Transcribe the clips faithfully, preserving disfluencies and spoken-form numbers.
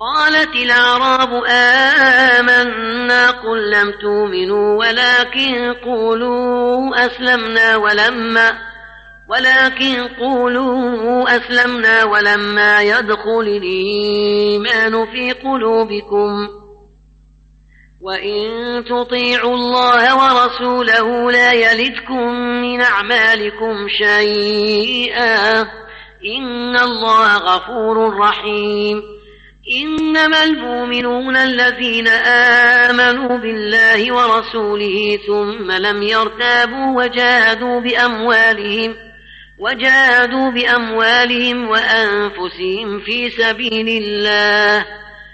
قالت الأعراب آمنا قل لم تؤمنوا ولكن قولوا أسلمنا ولما ولكن قولوا أسلمنا ولما يدخل الإيمان في قلوبكم وإن تطيعوا الله ورسوله لا يلدكم من أعمالكم شيئا إن الله غفور رحيم. إنما المؤمنون الذين آمنوا بالله ورسوله ثم لم يرتابوا وجاهدوا بأموالهم وجاهدوا بأموالهم وأنفسهم في سبيل الله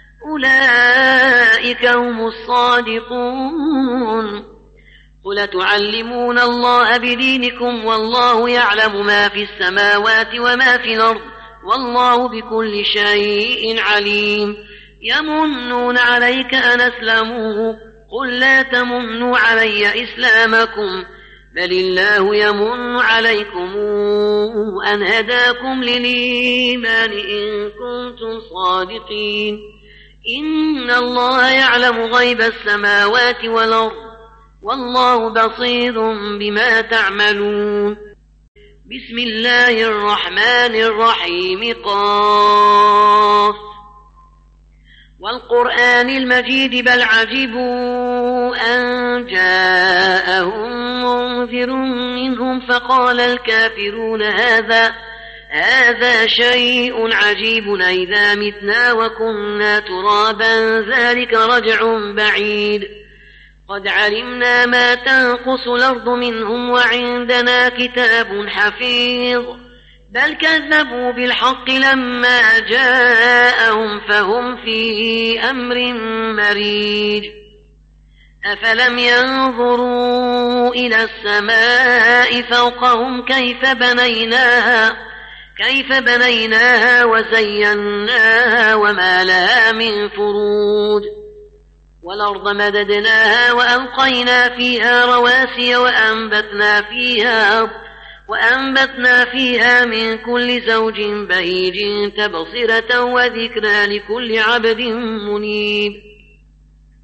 أولئك هم الصادقون. قل تعلمون الله بدينكم والله يعلم ما في السماوات وما في الأرض والله بكل شيء عليم. يمنون عليك أن أسلموا قل لا تمنوا علي إسلامكم بل الله يمن عليكم أن هداكم للإيمان إن كنتم صادقين. إن الله يعلم غيب السماوات والأرض والله بصير بما تعملون. بسم الله الرحمن الرحيم قاف والقرآن المجيد بل عجبوا أن جاءهم منذر منهم فقال الكافرون هذا هذا شيء عجيب أئذا متنا وكنا ترابا ذلك رجع بعيد. قد علمنا ما تنقص الأرض منهم وعندنا كتاب حفيظ بل كذبوا بالحق لما جاءهم فهم في أمر مريج. أفلم ينظروا إلى السماء فوقهم كيف بنيناها كيف بنيناها وزيناها وما لها من فروج والأرض مددناها وألقينا فيها رواسي وأنبتنا فيها وأنبتنا فيها من كل زوج بهيج تبصرة وذكرى لكل عبد منيب.